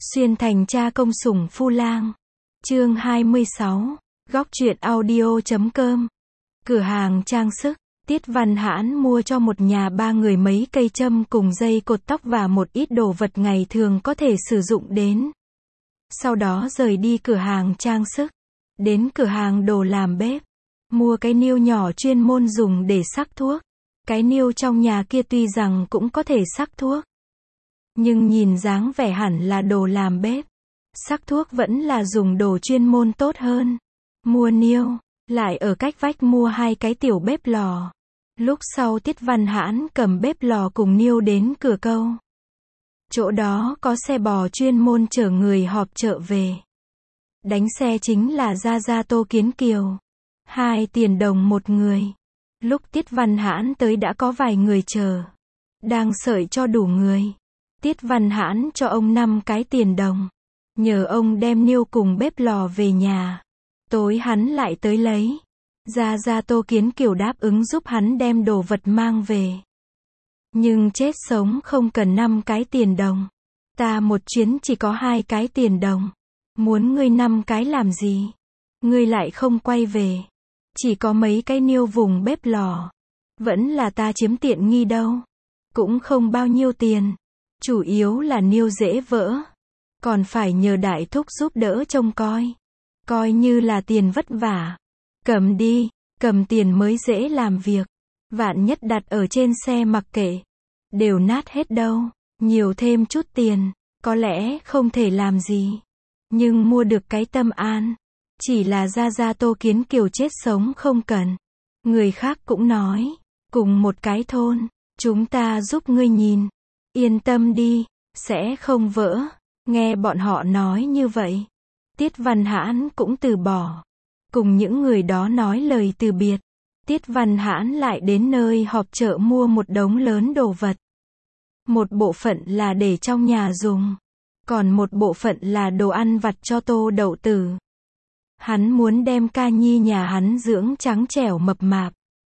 Xuyên thành cha công sủng phu lang. Chương 26. Góc truyện audio.com. Cửa hàng trang sức. Tiết Văn Hãn mua cho một nhà ba người mấy cây châm cùng dây cột tóc và một ít đồ vật ngày thường có thể sử dụng đến. Sau đó rời đi cửa hàng trang sức. Đến cửa hàng đồ làm bếp. Mua cái niêu nhỏ chuyên môn dùng để sắc thuốc. Cái niêu trong nhà kia tuy rằng cũng có thể sắc thuốc, nhưng nhìn dáng vẻ hẳn là đồ làm bếp. Sắc thuốc vẫn là dùng đồ chuyên môn tốt hơn. Mua niêu, lại ở cách vách mua hai cái tiểu bếp lò. Lúc sau Tiết Văn Hãn cầm bếp lò cùng niêu đến cửa câu. Chỗ đó có xe bò chuyên môn chở người họp chợ về. Đánh xe chính là Gia Tô Kiến Kiều. 2 tiền đồng một người. Lúc Tiết Văn Hãn tới đã có vài người chờ. Đang sợi cho đủ người. Tiết Văn Hãn cho ông 5 cái tiền đồng. Nhờ ông đem niêu cùng bếp lò về nhà. Tối hắn lại tới lấy. Gia Tô Kiến Kiều đáp ứng giúp hắn đem đồ vật mang về. Nhưng chết sống không cần 5 cái tiền đồng. Ta một chuyến chỉ có 2 cái tiền đồng. Muốn ngươi 5 cái làm gì? Ngươi lại không quay về. Chỉ có mấy cái niêu vùng bếp lò. Vẫn là ta chiếm tiện nghi đâu. Cũng không bao nhiêu tiền. Chủ yếu là niêu dễ vỡ. Còn phải nhờ đại thúc giúp đỡ trông coi. Coi như là tiền vất vả. Cầm đi, cầm tiền mới dễ làm việc. Vạn nhất đặt ở trên xe mặc kệ. Đều nát hết đâu. Nhiều thêm chút tiền, có lẽ không thể làm gì. Nhưng mua được cái tâm an. Chỉ là Gia Tô Kiến Kiều chết sống không cần. Người khác cũng nói. Cùng một cái thôn. Chúng ta giúp ngươi nhìn. Yên tâm đi, sẽ không vỡ. Nghe bọn họ nói như vậy. Tiết Văn Hãn cũng từ bỏ. Cùng những người đó nói lời từ biệt. Tiết Văn Hãn lại đến nơi họp chợ mua một đống lớn đồ vật. Một bộ phận là để trong nhà dùng. Còn một bộ phận là đồ ăn vặt cho Tô Đậu Tử. Hắn muốn đem ca nhi nhà hắn dưỡng trắng trẻo mập mạp.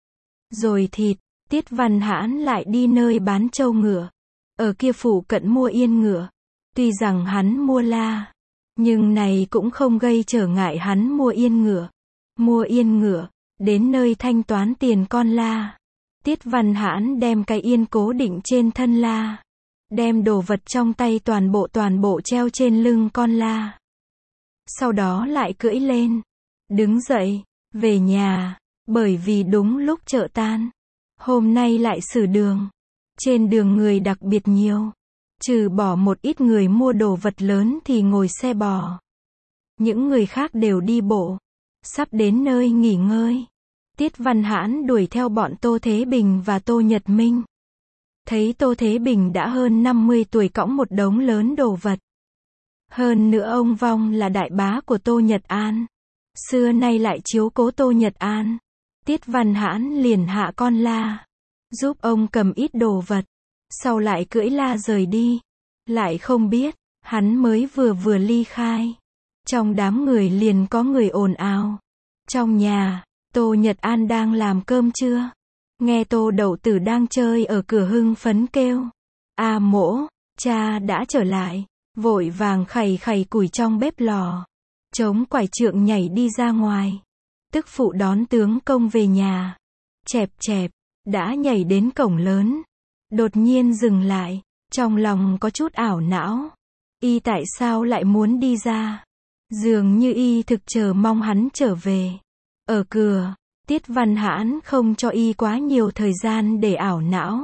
Rồi thịt, Tiết Văn Hãn lại đi nơi bán trâu ngựa. Ở kia phủ cận mua yên ngựa. Tuy rằng hắn mua la, nhưng này cũng không gây trở ngại hắn mua yên ngựa. Mua yên ngựa, đến nơi thanh toán tiền con la. Tiết Văn Hãn đem cái yên cố định trên thân la. Đem đồ vật trong tay toàn bộ treo trên lưng con la. Sau đó lại cưỡi lên. Đứng dậy, về nhà, bởi vì đúng lúc chợ tan. Hôm nay lại xử đường. Trên đường người đặc biệt nhiều. Trừ bỏ một ít người mua đồ vật lớn thì ngồi xe bò. Những người khác đều đi bộ. Sắp đến nơi nghỉ ngơi. Tiết Văn Hãn đuổi theo bọn Tô Thế Bình và Tô Nhật Minh. Thấy Tô Thế Bình đã hơn 50 tuổi cõng một đống lớn đồ vật. Hơn nữa ông Vong là đại bá của Tô Nhật An. Xưa nay lại chiếu cố Tô Nhật An. Tiết Văn Hãn liền hạ con la. Giúp ông cầm ít đồ vật. Sau lại cưỡi la rời đi. Lại không biết, hắn mới vừa ly khai. Trong đám người liền có người ồn ào. Trong nhà, Tô Nhật An đang làm cơm trưa. Nghe Tô Đậu Tử đang chơi ở cửa hưng phấn kêu. A Mỗ, cha đã trở lại. Vội vàng khày củi trong bếp lò. Chống quải trượng nhảy đi ra ngoài. Tức phụ đón tướng công về nhà. Chẹp, đã nhảy đến cổng lớn. Đột nhiên dừng lại. Trong lòng có chút ảo não. Y tại sao lại muốn đi ra? Dường như y thực chờ mong hắn trở về. Ở cửa, Tiết Văn Hãn không cho y quá nhiều thời gian để ảo não.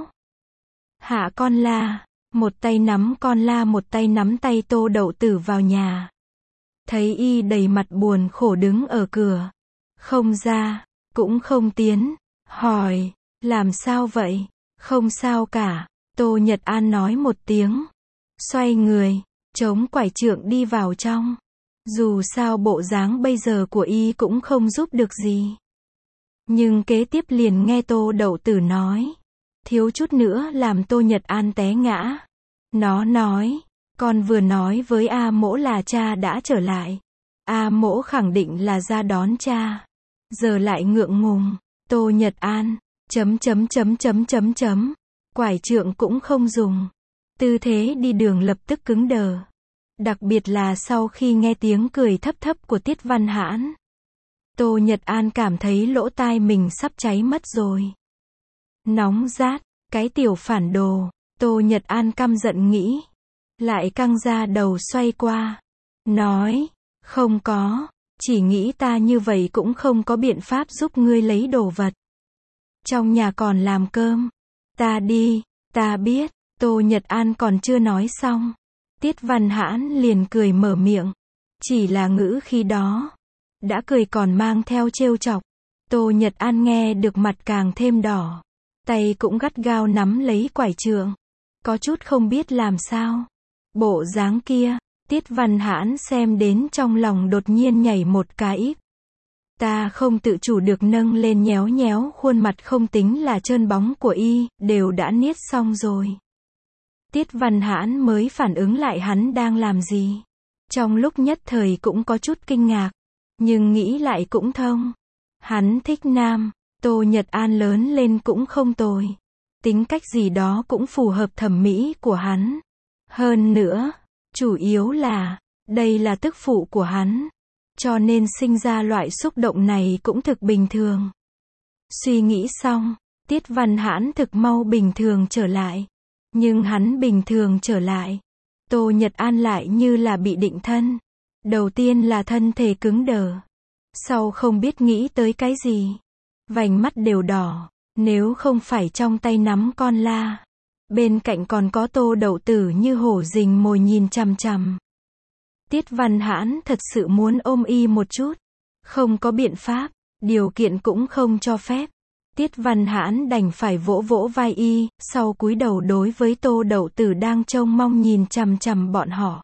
Hạ con la. Một tay nắm con la một tay nắm tay Tô Đậu Tử vào nhà. Thấy y đầy mặt buồn khổ đứng ở cửa. Không ra, cũng không tiến. Hỏi, làm sao vậy? Không sao cả. Tô Nhật An nói một tiếng. Xoay người, chống quải trượng đi vào trong. Dù sao bộ dáng bây giờ của y cũng không giúp được gì. Nhưng kế tiếp liền nghe Tô Đậu Tử nói. Thiếu chút nữa làm Tô Nhật An té ngã. Nó nói, con vừa nói với A Mỗ là cha đã trở lại. A Mỗ khẳng định là ra đón cha. Giờ lại ngượng ngùng. Tô Nhật An, Quải trượng cũng không dùng. Tư thế đi đường lập tức cứng đờ. Đặc biệt là sau khi nghe tiếng cười thấp thấp của Tiết Văn Hãn. Tô Nhật An cảm thấy lỗ tai mình sắp cháy mất rồi. Nóng rát, cái tiểu phản đồ, Tô Nhật An căm giận nghĩ. Lại căng ra đầu xoay qua. Nói, không có, chỉ nghĩ ta như vậy cũng không có biện pháp giúp ngươi lấy đồ vật. Trong nhà còn làm cơm. Ta đi, ta biết, Tô Nhật An còn chưa nói xong. Tiết Văn Hãn liền cười mở miệng. Chỉ là ngữ khi đó. Đã cười còn mang theo trêu chọc. Tô Nhật An nghe được mặt càng thêm đỏ. Tay cũng gắt gao nắm lấy quải trượng. Có chút không biết làm sao. Bộ dáng kia, Tiết Văn Hãn xem đến trong lòng đột nhiên nhảy một cái. Ta không tự chủ được nâng lên nhéo nhéo khuôn mặt không tính là trơn bóng của y, đều đã niết xong rồi. Tiết Văn Hãn mới phản ứng lại hắn đang làm gì. Trong lúc nhất thời cũng có chút kinh ngạc. Nhưng nghĩ lại cũng thông. Hắn thích nam, Tô Nhật An lớn lên cũng không tồi. Tính cách gì đó cũng phù hợp thẩm mỹ của hắn. Hơn nữa, chủ yếu là, đây là tức phụ của hắn. Cho nên sinh ra loại xúc động này cũng thực bình thường. Suy nghĩ xong, Tiết Văn Hãn thực mau bình thường trở lại. Nhưng hắn bình thường trở lại. Tô Nhật An lại như là bị định thân. Đầu tiên là thân thể cứng đờ. Sau không biết nghĩ tới cái gì. Vành mắt đều đỏ. Nếu không phải trong tay nắm con la. Bên cạnh còn có Tô Đậu Tử như hổ rình mồi nhìn chằm chằm. Tiết Văn Hãn thật sự muốn ôm y một chút. Không có biện pháp. Điều kiện cũng không cho phép. Tiết Văn Hãn đành phải vỗ vỗ vai y, sau cúi đầu đối với Tô Đậu Tử đang trông mong nhìn chằm chằm bọn họ.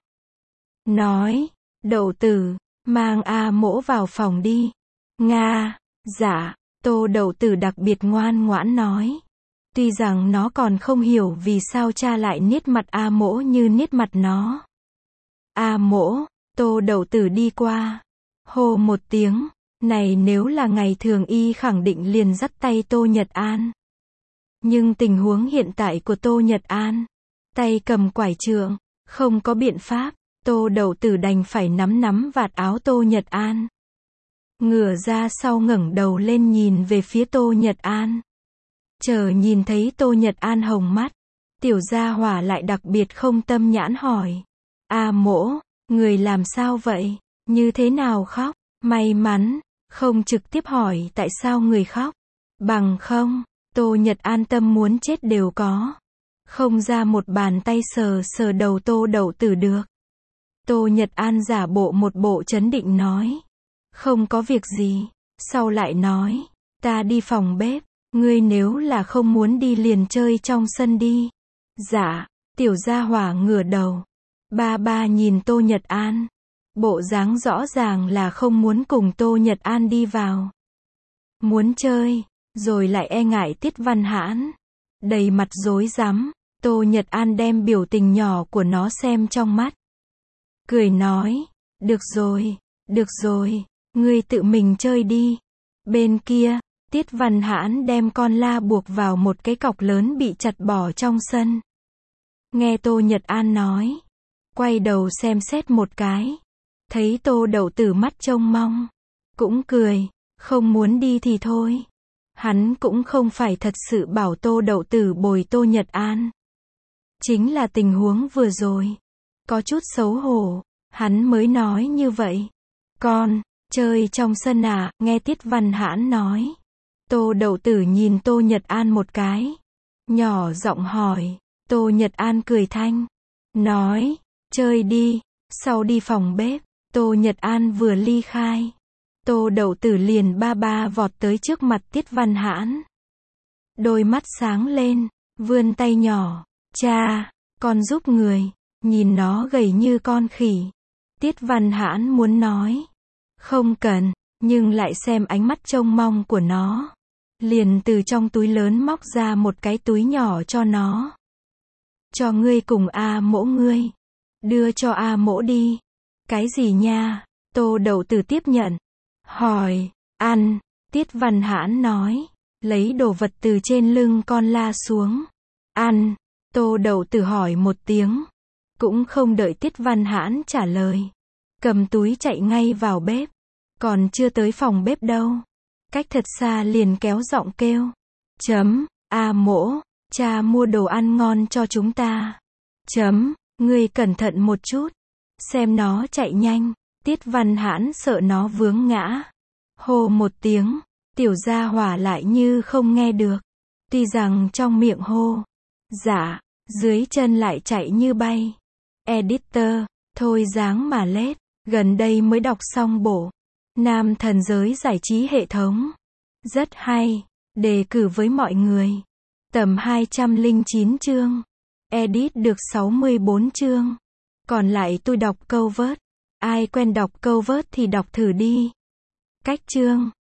Nói, Đậu Tử, mang A Mỗ vào phòng đi. Nga, dạ, Tô Đậu Tử đặc biệt ngoan ngoãn nói. Tuy rằng nó còn không hiểu vì sao cha lại niết mặt A Mỗ như niết mặt nó. A Mỗ, Tô Đậu Tử đi qua. Hô một tiếng. Này nếu là ngày thường y khẳng định liền dắt tay Tô Nhật An. Nhưng tình huống hiện tại của Tô Nhật An, tay cầm quải trượng, không có biện pháp, Tô Đậu Tử đành phải nắm vạt áo Tô Nhật An. Ngửa ra sau ngẩng đầu lên nhìn về phía Tô Nhật An. Chờ nhìn thấy Tô Nhật An hồng mắt, tiểu gia hỏa lại đặc biệt không tâm nhãn hỏi. A Mỗ, người làm sao vậy? Như thế nào khóc? May mắn. Không trực tiếp hỏi tại sao người khóc. Bằng không, Tô Nhật An tâm muốn chết đều có. Không ra một bàn tay sờ sờ đầu Tô Đậu Tử được. Tô Nhật An giả bộ một bộ trấn định nói. Không có việc gì. Sau lại nói. Ta đi phòng bếp. Ngươi nếu là không muốn đi liền chơi trong sân đi. Dạ. Tiểu gia hỏa ngửa đầu. Ba nhìn Tô Nhật An. Bộ dáng rõ ràng là không muốn cùng Tô Nhật An đi vào. Muốn chơi, rồi lại e ngại Tiết Văn Hãn. Đầy mặt rối rắm, Tô Nhật An đem biểu tình nhỏ của nó xem trong mắt. Cười nói, được rồi, ngươi tự mình chơi đi. Bên kia, Tiết Văn Hãn đem con la buộc vào một cái cọc lớn bị chặt bỏ trong sân. Nghe Tô Nhật An nói, quay đầu xem xét một cái. Thấy Tô Đậu Tử mắt trông mong. Cũng cười. Không muốn đi thì thôi. Hắn cũng không phải thật sự bảo Tô Đậu Tử bồi Tô Nhật An. Chính là tình huống vừa rồi. Có chút xấu hổ. Hắn mới nói như vậy. Con, chơi trong sân à, nghe Tiết Văn Hãn nói. Tô Đậu Tử nhìn Tô Nhật An một cái. Nhỏ giọng hỏi. Tô Nhật An cười thanh. Nói, chơi đi. Sau đi phòng bếp. Tô Nhật An vừa ly khai. Tô Đậu Tử liền ba vọt tới trước mặt Tiết Văn Hãn. Đôi mắt sáng lên, vươn tay nhỏ. Cha, con giúp người. Nhìn nó gầy như con khỉ. Tiết Văn Hãn muốn nói. Không cần, nhưng lại xem ánh mắt trông mong của nó. Liền từ trong túi lớn móc ra một cái túi nhỏ cho nó. Cho ngươi cùng A Mỗ ngươi. Đưa cho A Mỗ đi. Cái gì nha? Tô Đậu Tử tiếp nhận. Hỏi, ăn. Tiết Văn Hãn nói. Lấy đồ vật từ trên lưng con la xuống. Ăn. Tô Đậu Tử hỏi một tiếng. Cũng không đợi Tiết Văn Hãn trả lời. Cầm túi chạy ngay vào bếp. Còn chưa tới phòng bếp đâu. Cách thật xa liền kéo giọng kêu. Mỗ, cha mua đồ ăn ngon cho chúng ta. Ngươi cẩn thận một chút. Xem nó chạy nhanh. Tiết Văn Hãn sợ nó vướng ngã. Hô một tiếng. Tiểu gia hỏa lại như không nghe được. Tuy rằng trong miệng hô. Dạ. Dưới chân lại chạy như bay. Editor. Thôi dáng mà lết. Gần đây mới đọc xong bộ Nam thần giới giải trí hệ thống. Rất hay. Đề cử với mọi người. Tầm 209 chương. Edit được 64 chương. Còn lại tôi đọc câu vớt. Ai quen đọc câu vớt thì đọc thử đi. Cách chương.